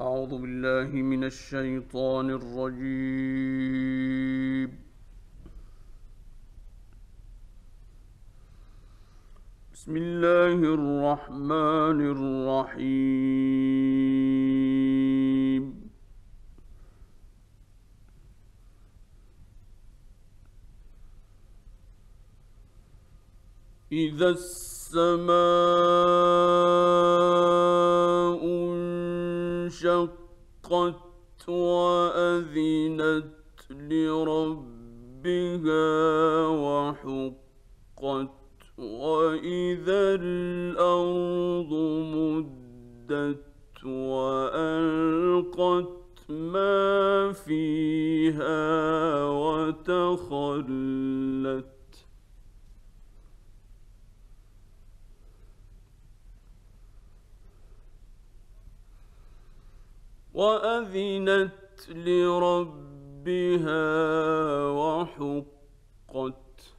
أعوذ بالله من الشيطان الرجيم. بسم الله الرحمن الرحيم. إذا السماء انشقت وأذنت لربها وحقت وإذا الأرض مدت وألقت ما فيها وتخلت وأذنت لربها وحقت.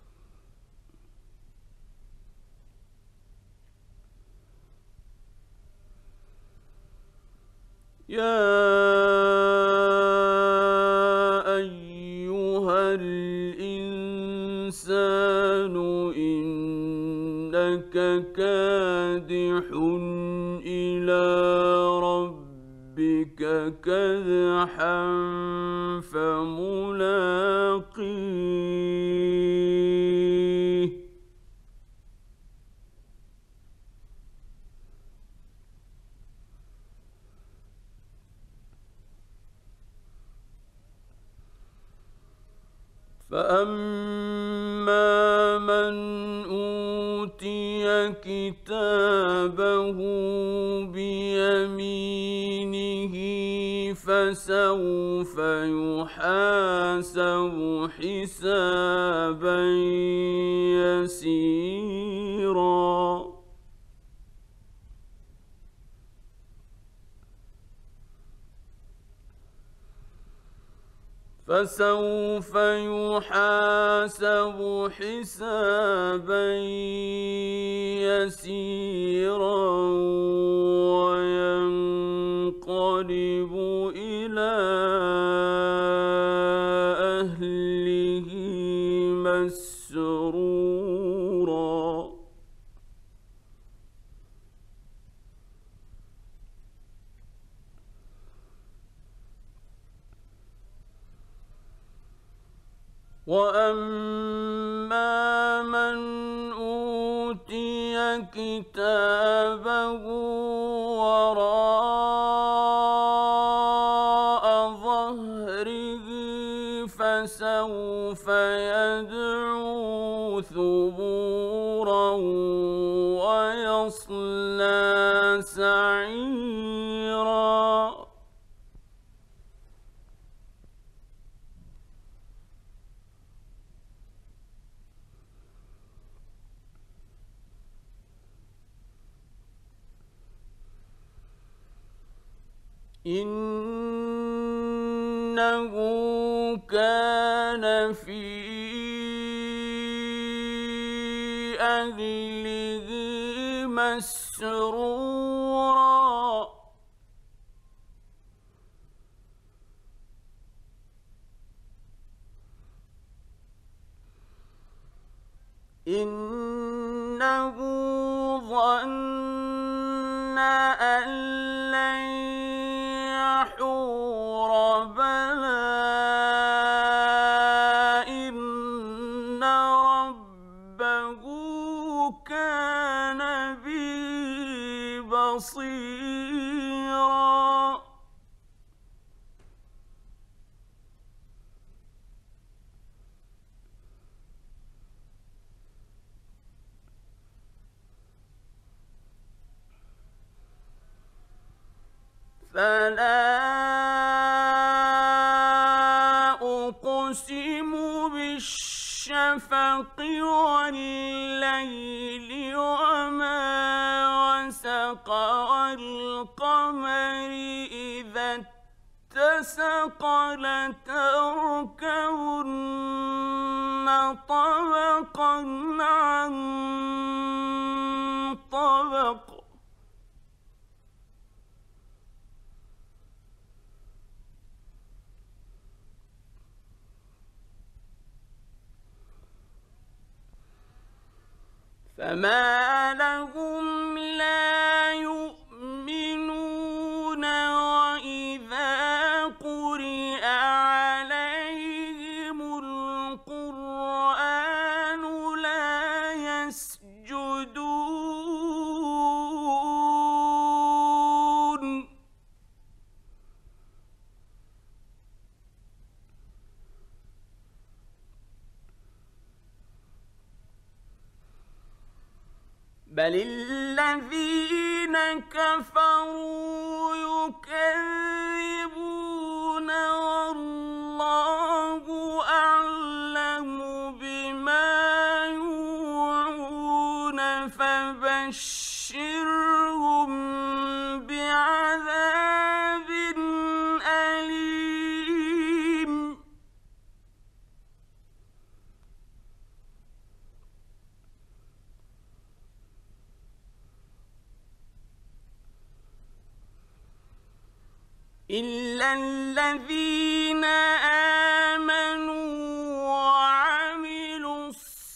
يا أيها الإنسان إنك كادح إلى ربك كدحا فملاقيه. فأما من أوتي كتابه بيمينه فسوف يحاسب حسابا يسيرا. فسوف يحاسب حسابا يسيرا وينقلب إلى أهله مسرورا. وأما من أوتي كتابه وراء ظهره فسوف يدعو ثبورا ويصلى سعيرا. إنه كان في أهله مسرورا. إنه ظن أن لن يحور بلى إن ربه كان به بصيرا. فلا أقسم بالشفق والليل وما وسق والقمر إذا اتسق لتركبن طبقا عن طبق. فما لهم لا يؤمنون وإذا قرئ عليهم القرآن لا يسجدون بل الذين كفروا يكذبون والله أعلم بما يوعون فبشرهم بعذاب أليم إلا الذين آمنوا وعملوا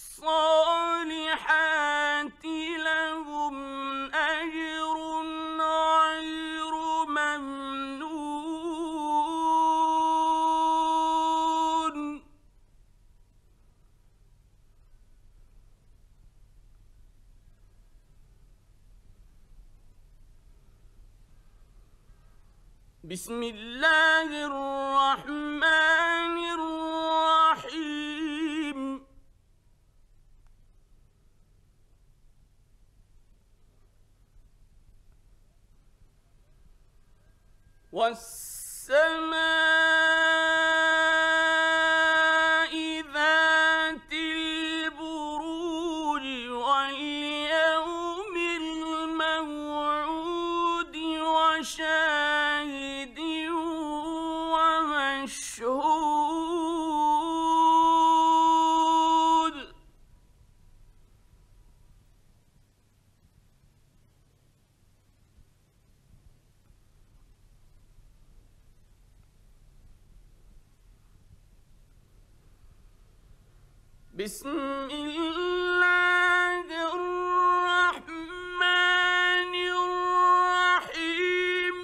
الصالحات لهم أجر غير ممنون بسم الله الرحمن الرحيم والسماء ذات البروج واليوم الموعود وشاهد ومشهود بسم الله الرحمن الرحيم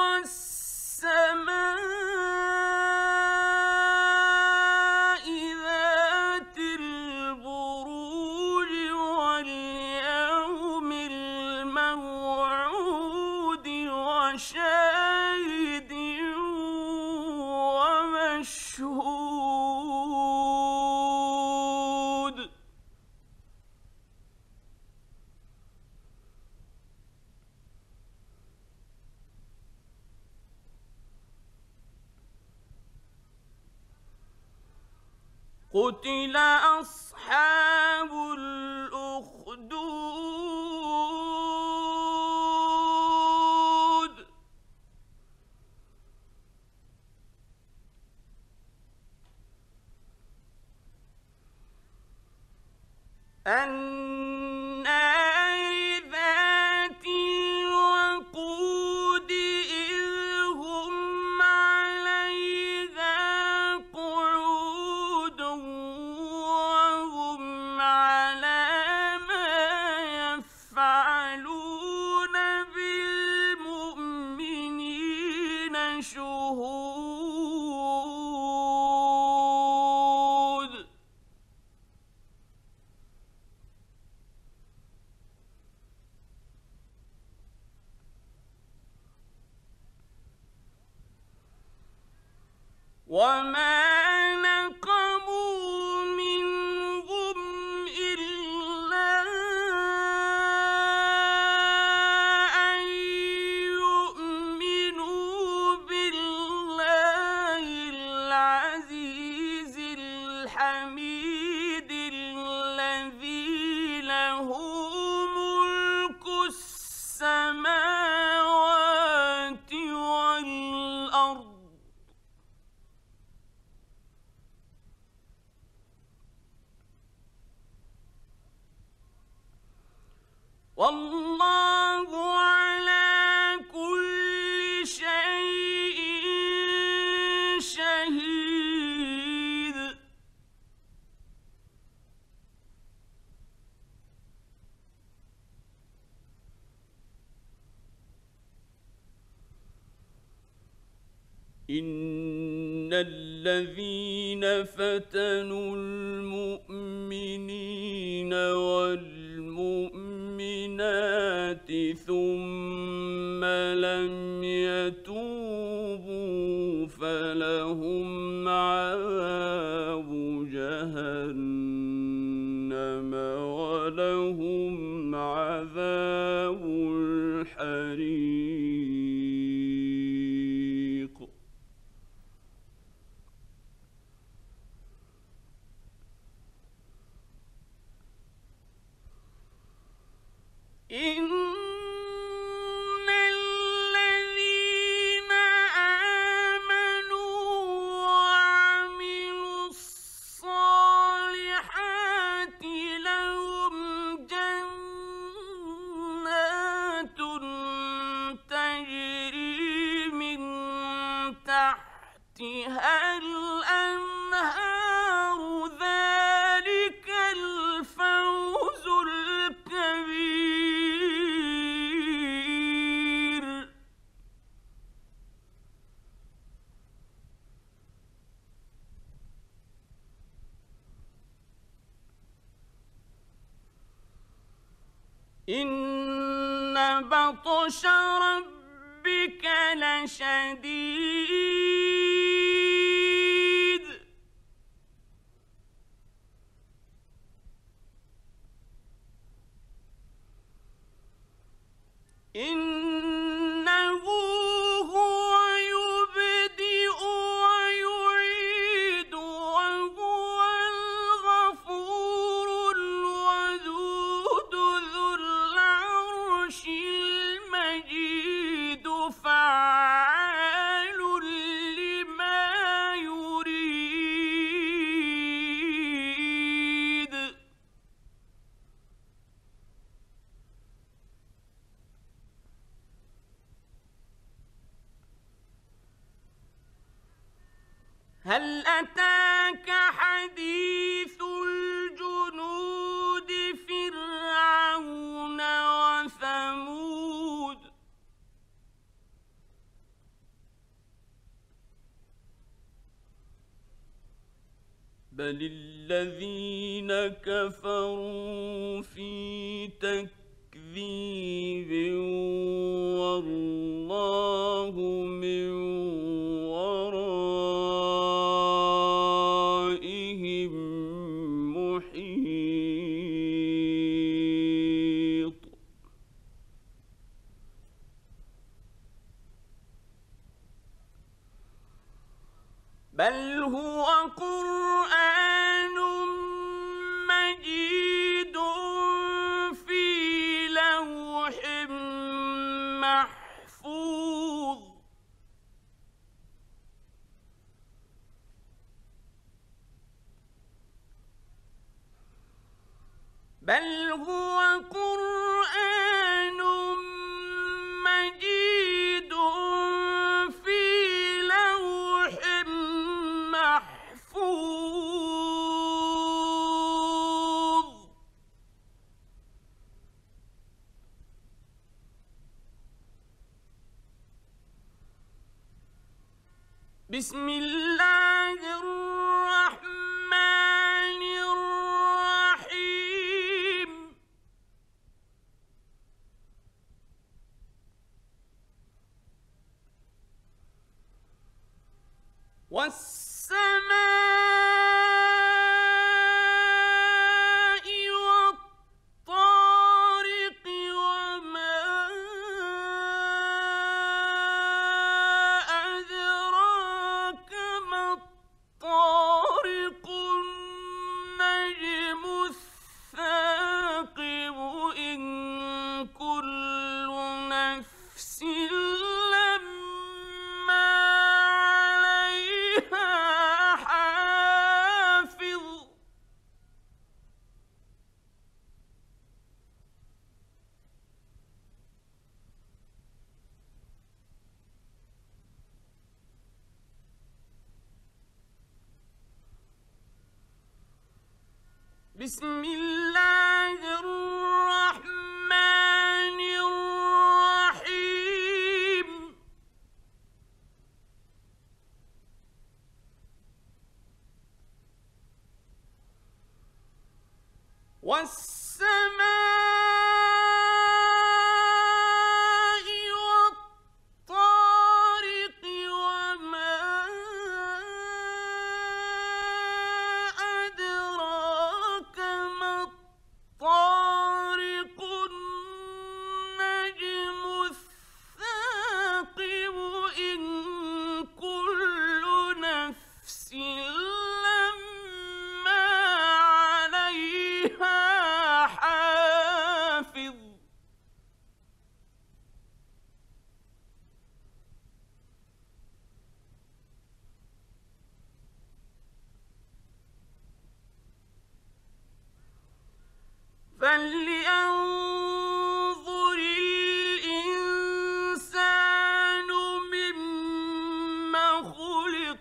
والسماء ذات البروج واليوم الموعود وشاهد ومشهود قتل أصحاب الأخدود النار ذات الوقود إذ هم عليها قعود وهم على ما يفعلون بالمؤمنين شهود وما نقموا منهم إلا أن يؤمنوا بالله العزيز الحميد الذي له ملك السماوات والأرض والله على كل شيء شهيد إن الذين فتنوا المؤمنين والمؤمنات ثم لم يتوبوا فلهم عذاب جهنم ولهم عذاب الحريق. إن الذين آمنوا وعملوا الصالحات لهم جنات تجري من تحتها الأنهار ذلك الفوز الكبير. إن بطش ربك لشديد إنه هو يبدئ ويعيد وهو الغفور الودود ذو العرش المجيد فعال لما يريد. هل أتاك حديث الجنود فرعون وثمود بل الذين كفروا في تكذيب والله من ورائهم محيط. بل هو قرآن مجيد في لوح محفوظ. بل هو قرآن مجيد في لوح محفوظ. بسم الله الرحمن الرحيم. والسماء والطارق وما أدراك ما الطارق النجم الثاقب إن كل نفس لما عليها حافظ. بسم الله الرحمن الرحيم. والسماء والطارق وما أدراك ما الطارق النجم الثاقب إن كل نفس لما عليها حافظ فلينظر الإنسان مما خلق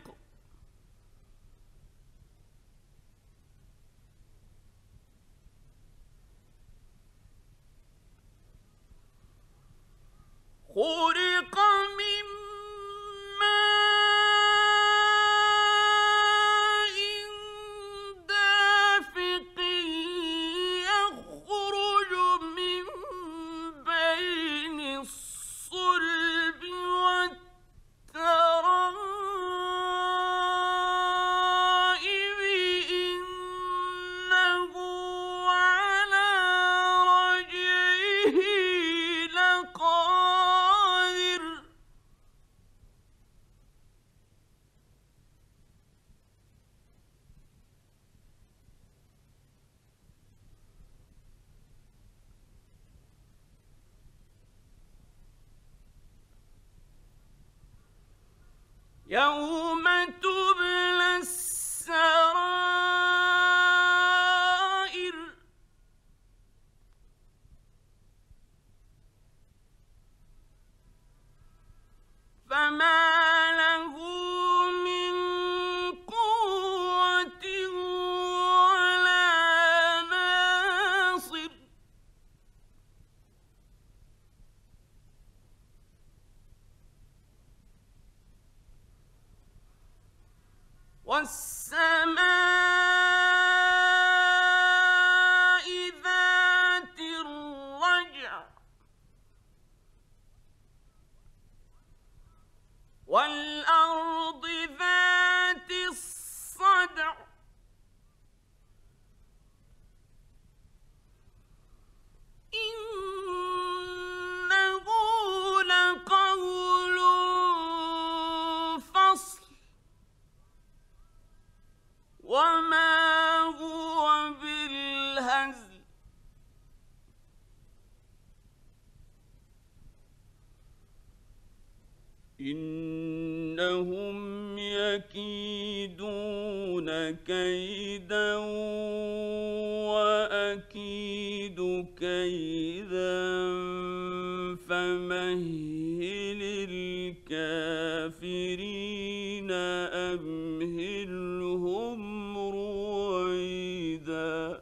خلق من ماء دافق يخرج من بين الصلب والترائب إنه على رجعه لقادر يوم تبلى السرائر فما له من قوة ولا ناصر والسماء ذات الرجع والأرض ذات الصدع إنه لقول فصل وما هو بالهزل إنهم يكيدون كيدا وأكيد كيدا فمهل الكافرين أمهلهم رويدا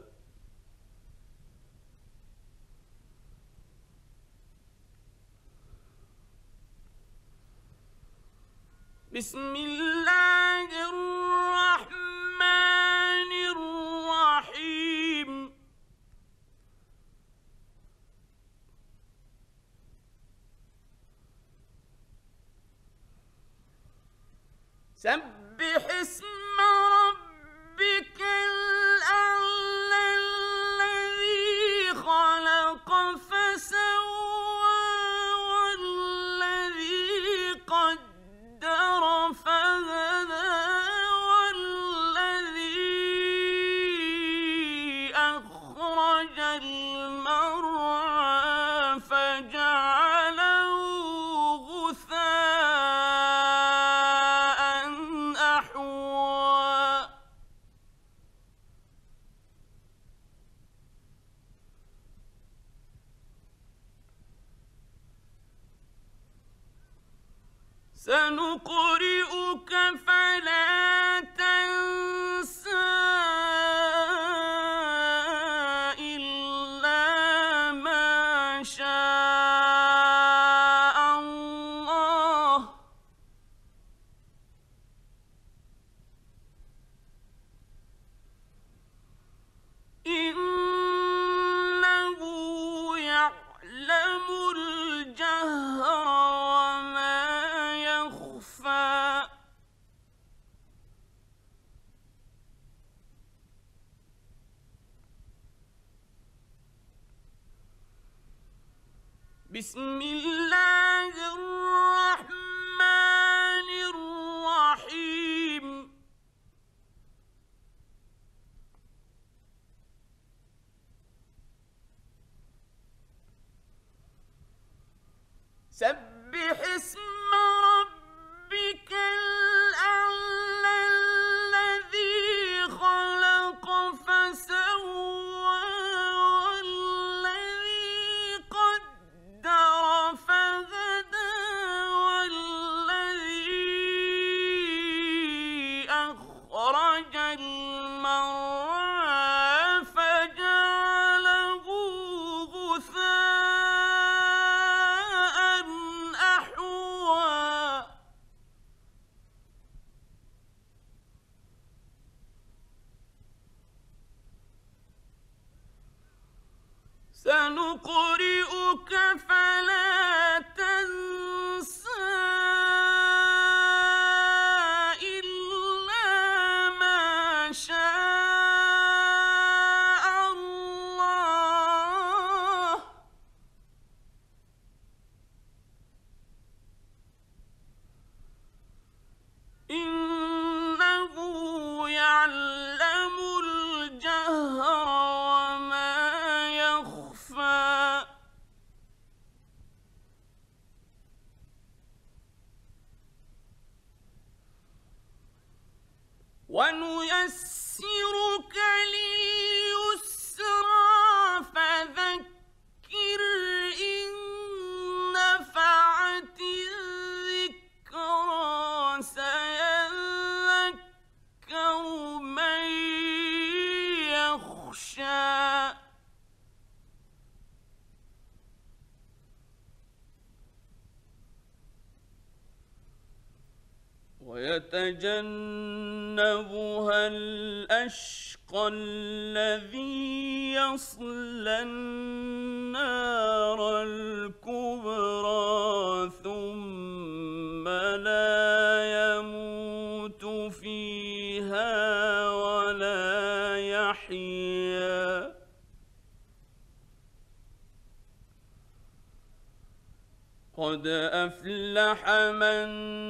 بسم الله الرحمن الرحيم سبح اسم ربك الأعلى الذي خلق فسوى والذي قدر فهدى والذي أخرج المرعى فجعله غثاء أحوى سنقرئك فلا تنسى إلا ما شاء الله إن بسم الله الرحمن الرحيم سبح اسم ربك الأعلى الذي خلق فسوى والذي قدر فهدى والذي أخرج المرعى فجعله غثاء أحوى سنقرئك فلا تنسى إلا ما شاء الله إنه يعلم الجهر وما يخفى ونيسرك لليسرى فذكر إن نفعت الذكرى سيذكر من يخشى ويتجنبها الأشقى الذي يصلى النار الكبرى ثم لا يموت فيها ولا يحيا قد أفلح من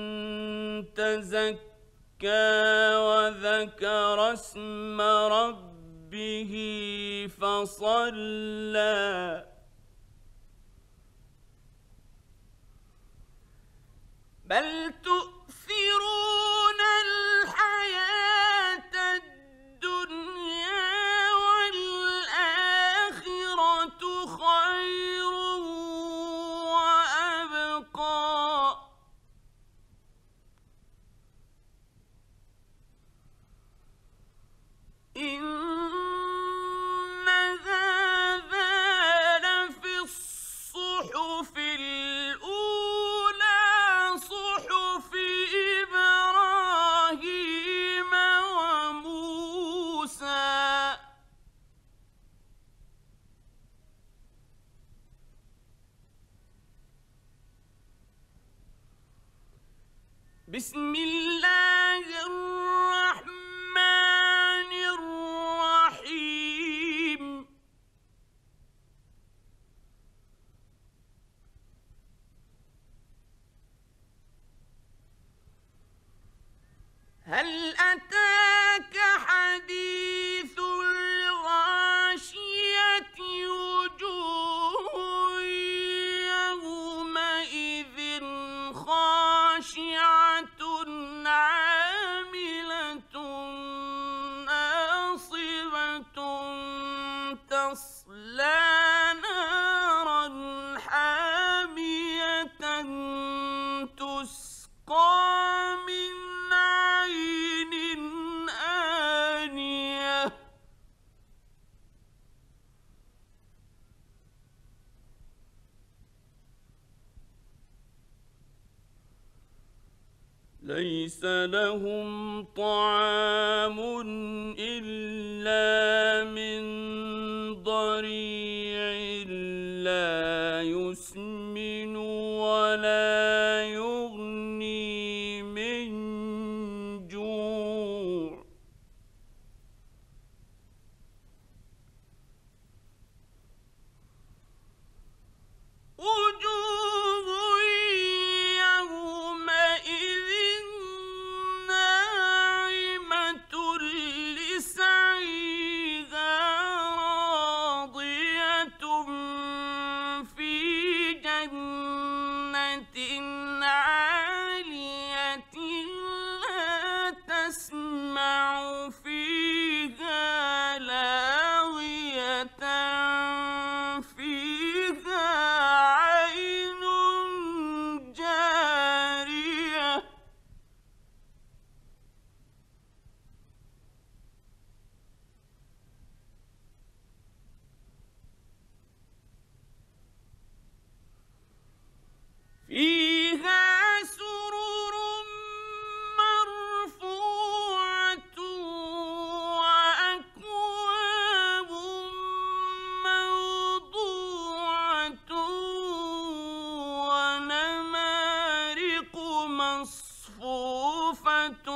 تزكى وذكر اسم ربه فصلى بل تؤثرون الحياة الدنيا والآخرة خير وأبقى إن هذا لفي الصحف الأولى صحف إبراهيم وموسى بسم الله الرحمن الرحيم هل أتاك حديث الغاشية وجوه يومئذ خاشعة عاملة ناصبة تصلى نارا حامية تسقى من عين آنية ليس لهم طعام إلا من ضريع لا يسمن ولا يغني من جوع وجوه مصفوفة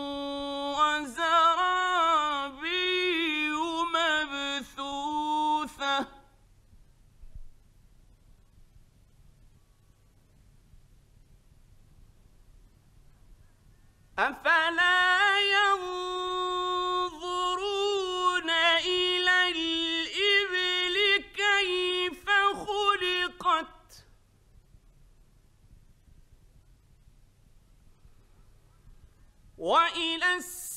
وزرابي مبثوثة أفلا ينظرون إلى الإبل كيف خلقت وإلى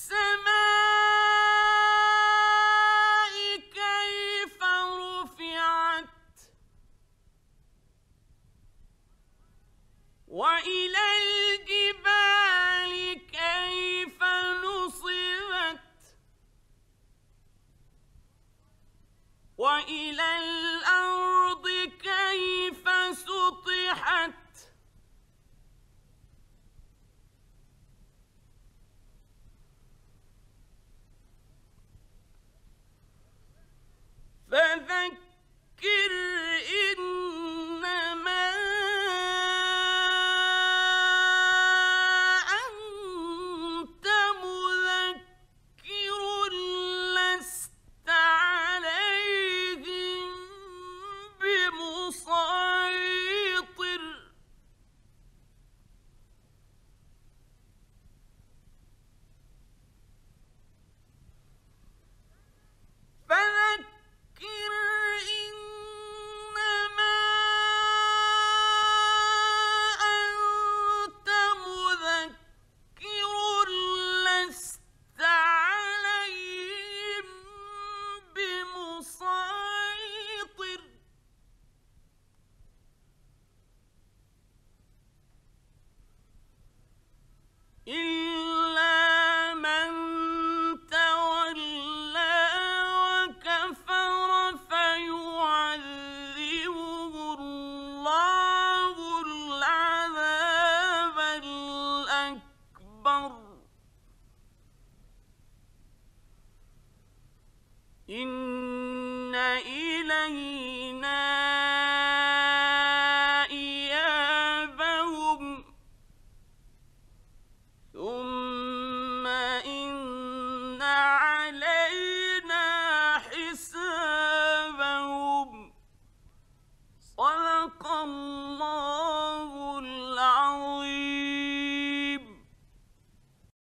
السماء كيف رفعت وإلى الجبال كيف نصبت وإلى الأرض كيف سطحت فذكر إنما أنت مذكر لست عليهم بمسيطر فذكر إنما أنت مذكر لست عليهم بمسيطر إلا من تولى وكفر فيعذبه الله العذاب الأكبر إن إلينا